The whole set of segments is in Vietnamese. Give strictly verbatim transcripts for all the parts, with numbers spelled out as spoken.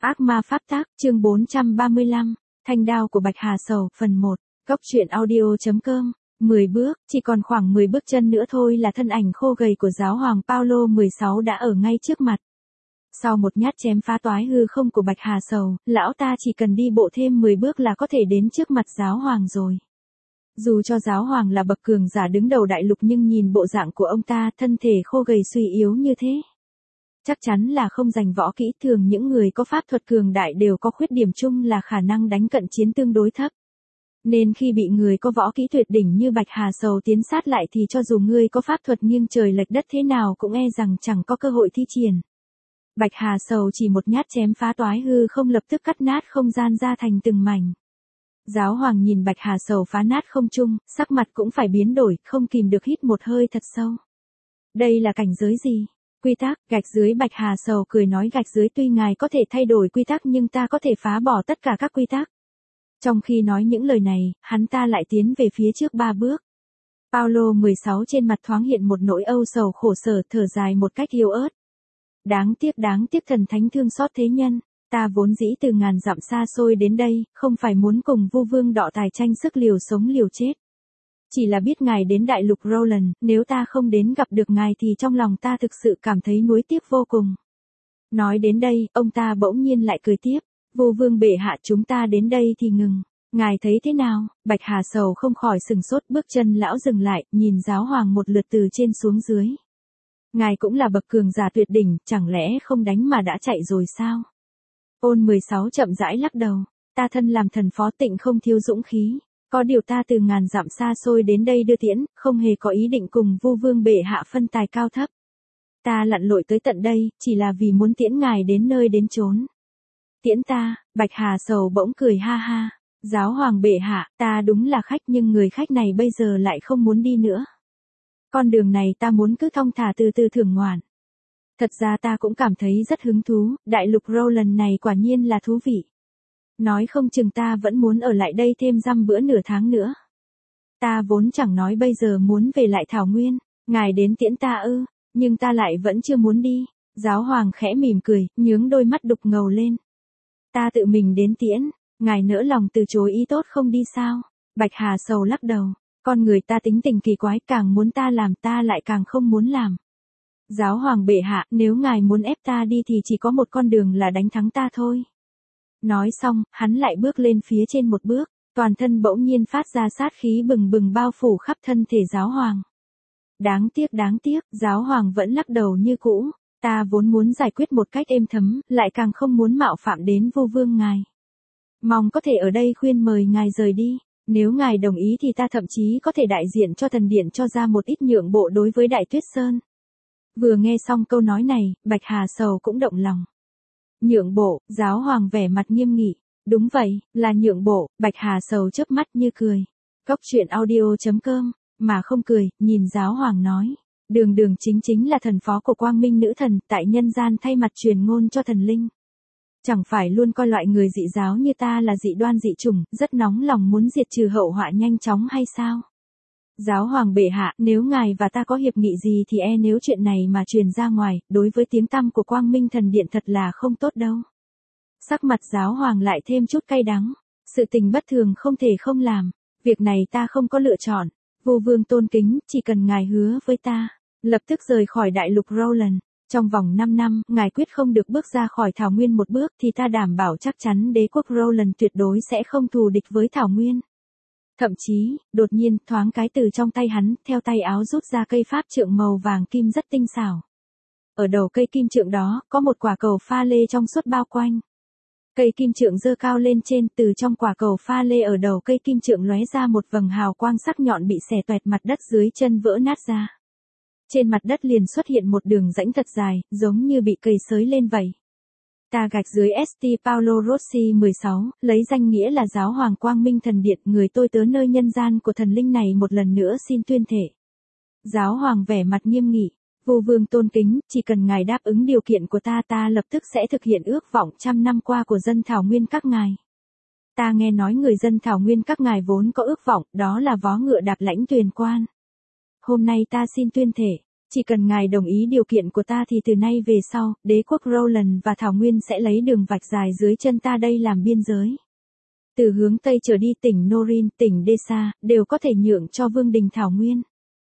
Ác ma pháp tác, chương bốn trăm ba mươi lăm, Thanh đao của Bạch Hà Sầu, phần một, Cốc truyện audio.com, mười bước, chỉ còn khoảng mười bước chân nữa thôi là thân ảnh khô gầy của giáo hoàng Paulo mười sáu đã ở ngay trước mặt. Sau một nhát chém phá toái hư không của Bạch Hà Sầu, lão ta chỉ cần đi bộ thêm mười bước là có thể đến trước mặt giáo hoàng rồi. Dù cho giáo hoàng là bậc cường giả đứng đầu đại lục nhưng nhìn bộ dạng của ông ta, thân thể khô gầy suy yếu như thế, chắc chắn là không giành võ kỹ. Thường những người có pháp thuật cường đại đều có khuyết điểm chung là khả năng đánh cận chiến tương đối thấp. Nên khi bị người có võ kỹ tuyệt đỉnh như Bạch Hà Sầu tiến sát lại thì cho dù ngươi có pháp thuật nghiêng trời lệch đất thế nào cũng e rằng chẳng có cơ hội thi triển. Bạch Hà Sầu chỉ một nhát chém phá toái hư không lập tức cắt nát không gian ra thành từng mảnh. Giáo hoàng nhìn Bạch Hà Sầu phá nát không trung, sắc mặt cũng phải biến đổi, không kìm được hít một hơi thật sâu. Đây là cảnh giới gì? Quy tắc, gạch dưới. Bạch Hà Sầu cười nói, gạch dưới, tuy ngài có thể thay đổi quy tắc nhưng ta có thể phá bỏ tất cả các quy tắc. Trong khi nói những lời này, hắn ta lại tiến về phía trước ba bước. Paulo mười sáu trên mặt thoáng hiện một nỗi âu sầu khổ sở, thở dài một cách yếu ớt. Đáng tiếc, đáng tiếc thần thánh thương xót thế nhân, ta vốn dĩ từ ngàn dặm xa xôi đến đây, không phải muốn cùng Vu Vương Đọ Tài tranh sức liều sống liều chết. Chỉ là biết ngài đến đại lục Roland, nếu ta không đến gặp được ngài thì trong lòng ta thực sự cảm thấy nuối tiếc vô cùng. Nói đến đây, ông ta bỗng nhiên lại cười tiếp, Vu Vương bệ hạ, chúng ta đến đây thì ngừng, ngài thấy thế nào? Bạch Hà Sầu không khỏi sừng sốt, bước chân lão dừng lại, nhìn giáo hoàng một lượt từ trên xuống dưới. Ngài cũng là bậc cường giả tuyệt đỉnh, chẳng lẽ không đánh mà đã chạy rồi sao? Ôn mười sáu chậm rãi lắc đầu, ta thân làm thần phó tịnh không thiếu dũng khí. Có điều ta từ ngàn dặm xa xôi đến đây đưa tiễn, không hề có ý định cùng Vu Vương bệ hạ phân tài cao thấp. Ta lặn lội tới tận đây, chỉ là vì muốn tiễn ngài đến nơi đến chốn. Tiễn ta? Bạch Hà Sầu bỗng cười ha ha. Giáo hoàng bệ hạ, ta đúng là khách nhưng người khách này bây giờ lại không muốn đi nữa. Con đường này ta muốn cứ thong thả từ từ thưởng ngoạn. Thật ra ta cũng cảm thấy rất hứng thú, đại lục Roland này quả nhiên là thú vị. Nói không chừng ta vẫn muốn ở lại đây thêm dăm bữa nửa tháng nữa. Ta vốn chẳng nói bây giờ muốn về lại Thảo Nguyên, ngài đến tiễn ta ư, nhưng ta lại vẫn chưa muốn đi. Giáo hoàng khẽ mỉm cười, nhướng đôi mắt đục ngầu lên. Ta tự mình đến tiễn, ngài nỡ lòng từ chối ý tốt không đi sao? Bạch Hà Sầu lắc đầu, con người ta tính tình kỳ quái, càng muốn ta làm ta lại càng không muốn làm. Giáo hoàng bệ hạ, nếu ngài muốn ép ta đi thì chỉ có một con đường là đánh thắng ta thôi. Nói xong, hắn lại bước lên phía trên một bước, toàn thân bỗng nhiên phát ra sát khí bừng bừng bao phủ khắp thân thể giáo hoàng. Đáng tiếc, đáng tiếc, giáo hoàng vẫn lắc đầu như cũ, ta vốn muốn giải quyết một cách êm thấm, lại càng không muốn mạo phạm đến Vu Vương ngài. Mong có thể ở đây khuyên mời ngài rời đi, nếu ngài đồng ý thì ta thậm chí có thể đại diện cho thần điện cho ra một ít nhượng bộ đối với Đại Tuyết Sơn. Vừa nghe xong câu nói này, Bạch Hà Sầu cũng động lòng. Nhượng bộ, giáo hoàng vẻ mặt nghiêm nghị. Đúng vậy, là nhượng bộ. Bạch Hà Sầu chớp mắt như cười. Cốc truyện audio.com, mà không cười, nhìn giáo hoàng nói. Đường đường chính chính là thần phó của Quang Minh nữ thần, tại nhân gian thay mặt truyền ngôn cho thần linh. Chẳng phải luôn coi loại người dị giáo như ta là dị đoan dị chủng, rất nóng lòng muốn diệt trừ hậu họa nhanh chóng hay sao? Giáo hoàng bệ hạ, nếu ngài và ta có hiệp nghị gì thì e nếu chuyện này mà truyền ra ngoài, đối với tiếng tăm của Quang Minh thần điện thật là không tốt đâu. Sắc mặt giáo hoàng lại thêm chút cay đắng. Sự tình bất thường không thể không làm. Việc này ta không có lựa chọn. Vu Vương tôn kính, chỉ cần ngài hứa với ta, lập tức rời khỏi đại lục Roland. Trong vòng năm năm, ngài quyết không được bước ra khỏi Thảo Nguyên một bước thì ta đảm bảo chắc chắn đế quốc Roland tuyệt đối sẽ không thù địch với Thảo Nguyên. Thậm chí, đột nhiên, thoáng cái từ trong tay hắn, theo tay áo rút ra cây pháp trượng màu vàng kim rất tinh xảo. Ở đầu cây kim trượng đó, có một quả cầu pha lê trong suốt bao quanh. Cây kim trượng giơ cao lên trên, từ trong quả cầu pha lê ở đầu cây kim trượng lóe ra một vầng hào quang sắc nhọn bị xẻ toẹt, mặt đất dưới chân vỡ nát ra. Trên mặt đất liền xuất hiện một đường rãnh thật dài, giống như bị cây xới lên vậy. Ta gạch dưới ét tê Paulo Rossi mười sáu, lấy danh nghĩa là giáo hoàng Quang Minh thần điện, người tôi tớ nơi nhân gian của thần linh này một lần nữa xin tuyên thệ. Giáo hoàng vẻ mặt nghiêm nghị, Vu Vương tôn kính, chỉ cần ngài đáp ứng điều kiện của ta, ta lập tức sẽ thực hiện ước vọng trăm năm qua của dân Thảo Nguyên các ngài. Ta nghe nói người dân Thảo Nguyên các ngài vốn có ước vọng, đó là vó ngựa đạp lãnh tuyền quan. Hôm nay ta xin tuyên thệ, Chỉ cần ngài đồng ý điều kiện của ta thì từ nay về sau, đế quốc Roland và Thảo Nguyên sẽ lấy đường vạch dài dưới chân ta đây làm biên giới. Từ hướng Tây trở đi tỉnh Norin, tỉnh Desa, đều có thể nhượng cho vương đình Thảo Nguyên.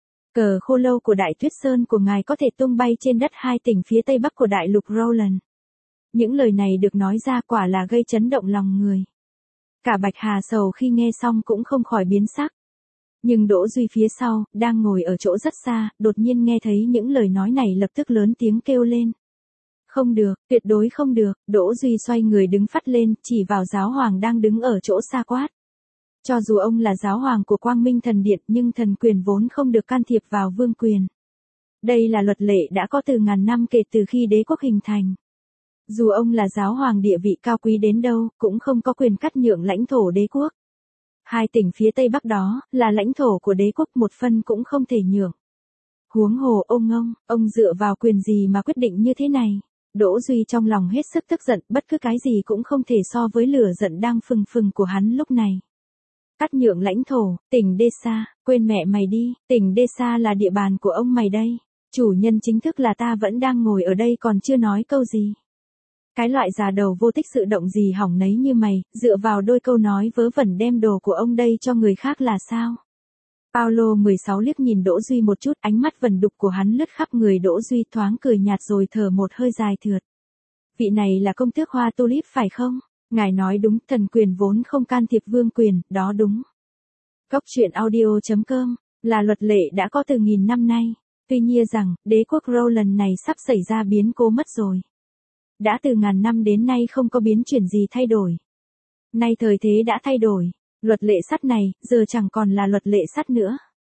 Cờ khô lâu của Đại Tuyết Sơn của ngài có thể tung bay trên đất hai tỉnh phía Tây Bắc của đại lục Roland. Những lời này được nói ra quả là gây chấn động lòng người. Cả Bạch Hà Sầu khi nghe xong cũng không khỏi biến sắc. Nhưng Đỗ Duy phía sau, đang ngồi ở chỗ rất xa, đột nhiên nghe thấy những lời nói này lập tức lớn tiếng kêu lên. Không được, tuyệt đối không được, Đỗ Duy xoay người đứng phắt lên, chỉ vào giáo hoàng đang đứng ở chỗ xa quát. Cho dù ông là giáo hoàng của Quang Minh Thần Điện nhưng thần quyền vốn không được can thiệp vào vương quyền. Đây là luật lệ đã có từ ngàn năm kể từ khi đế quốc hình thành. Dù ông là giáo hoàng địa vị cao quý đến đâu, cũng không có quyền cắt nhượng lãnh thổ đế quốc. Hai tỉnh phía Tây Bắc đó, là lãnh thổ của đế quốc một phân cũng không thể nhượng. Huống hồ ông ông, ông dựa vào quyền gì mà quyết định như thế này? Đỗ Duy trong lòng hết sức tức giận, bất cứ cái gì cũng không thể so với lửa giận đang phừng phừng của hắn lúc này. Cắt nhượng lãnh thổ, tỉnh Desa, quên mẹ mày đi, tỉnh Desa là địa bàn của ông mày đây. Chủ nhân chính thức là ta vẫn đang ngồi ở đây còn chưa nói câu gì. Cái loại già đầu vô tích sự động gì hỏng nấy như mày, dựa vào đôi câu nói vớ vẩn đem đồ của ông đây cho người khác là sao? Paulo mười sáu liếc nhìn Đỗ Duy một chút, ánh mắt vẩn đục của hắn lướt khắp người Đỗ Duy thoáng cười nhạt rồi thở một hơi dài thượt. Vị này là công tước Hoa Tulip phải không? Ngài nói đúng, thần quyền vốn không can thiệp vương quyền, đó đúng. Góc truyện audio chấm com là luật lệ đã có từ nghìn năm nay. Tuy nhiên rằng, đế quốc Roland này sắp xảy ra biến cố mất rồi. Đã từ ngàn năm đến nay không có biến chuyển gì thay đổi. Nay thời thế đã thay đổi. Luật lệ sắt này, giờ chẳng còn là luật lệ sắt nữa.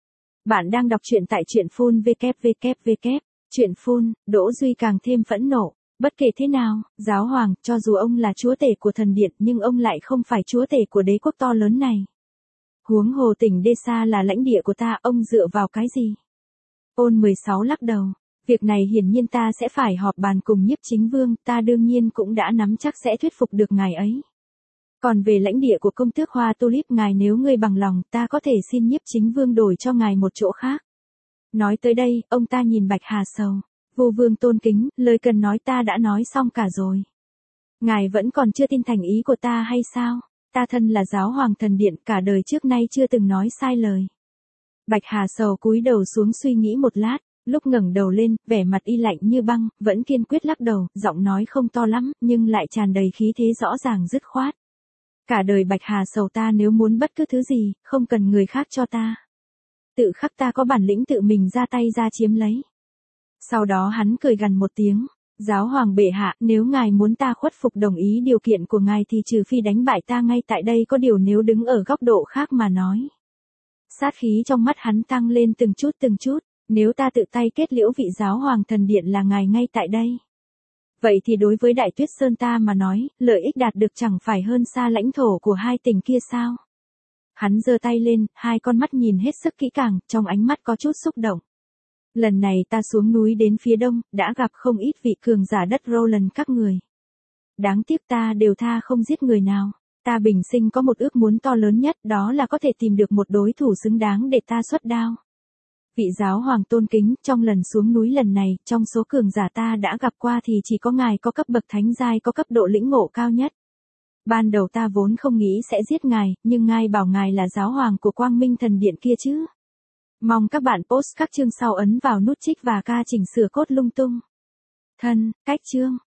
Bạn đang đọc truyện tại truyện phun www. Truyện phun, Đỗ Duy càng thêm phẫn nộ. Bất kể thế nào, giáo hoàng, cho dù ông là chúa tể của thần điện nhưng ông lại không phải chúa tể của đế quốc to lớn này. Huống hồ tỉnh Desa là lãnh địa của ta, ông dựa vào cái gì? Ôn mười sáu lắc đầu. Việc này hiển nhiên ta sẽ phải họp bàn cùng Nhiếp Chính Vương, ta đương nhiên cũng đã nắm chắc sẽ thuyết phục được ngài ấy. Còn về lãnh địa của công tước Hoa Tulip ngài nếu ngươi bằng lòng, ta có thể xin Nhiếp Chính Vương đổi cho ngài một chỗ khác. Nói tới đây, ông ta nhìn Bạch Hà Sầu. Vô vương tôn kính, lời cần nói ta đã nói xong cả rồi. Ngài vẫn còn chưa tin thành ý của ta hay sao? Ta thân là giáo hoàng thần điện, cả đời trước nay chưa từng nói sai lời. Bạch Hà Sầu cúi đầu xuống suy nghĩ một lát, lúc ngẩng đầu lên, vẻ mặt y lạnh như băng, vẫn kiên quyết lắc đầu, giọng nói không to lắm, nhưng lại tràn đầy khí thế rõ ràng dứt khoát. Cả đời Bạch Hà Sầu ta nếu muốn bất cứ thứ gì, không cần người khác cho ta. Tự khắc ta có bản lĩnh tự mình ra tay ra chiếm lấy. Sau đó hắn cười gằn một tiếng, giáo hoàng bệ hạ, nếu ngài muốn ta khuất phục đồng ý điều kiện của ngài thì trừ phi đánh bại ta ngay tại đây, có điều nếu đứng ở góc độ khác mà nói. Sát khí trong mắt hắn tăng lên từng chút từng chút, nếu ta tự tay kết liễu vị giáo hoàng thần điện là ngài ngay tại đây. Vậy thì đối với Đại Tuyết Sơn ta mà nói, lợi ích đạt được chẳng phải hơn xa lãnh thổ của hai tỉnh kia sao? Hắn giơ tay lên, hai con mắt nhìn hết sức kỹ càng, trong ánh mắt có chút xúc động. Lần này ta xuống núi đến phía đông, đã gặp không ít vị cường giả đất Roland các người. Đáng tiếc ta đều tha không giết người nào. Ta bình sinh có một ước muốn to lớn nhất, đó là có thể tìm được một đối thủ xứng đáng để ta xuất đao. Vị giáo hoàng tôn kính, trong lần xuống núi lần này, trong số cường giả ta đã gặp qua thì chỉ có ngài có cấp bậc thánh giai, có cấp độ lĩnh ngộ cao nhất. Ban đầu ta vốn không nghĩ sẽ giết ngài, nhưng ngài bảo ngài là giáo hoàng của Quang Minh Thần Điện kia chứ. Mong các bạn post các chương sau ấn vào nút trích và ca chỉnh sửa cốt lung tung. Thân, cách chương.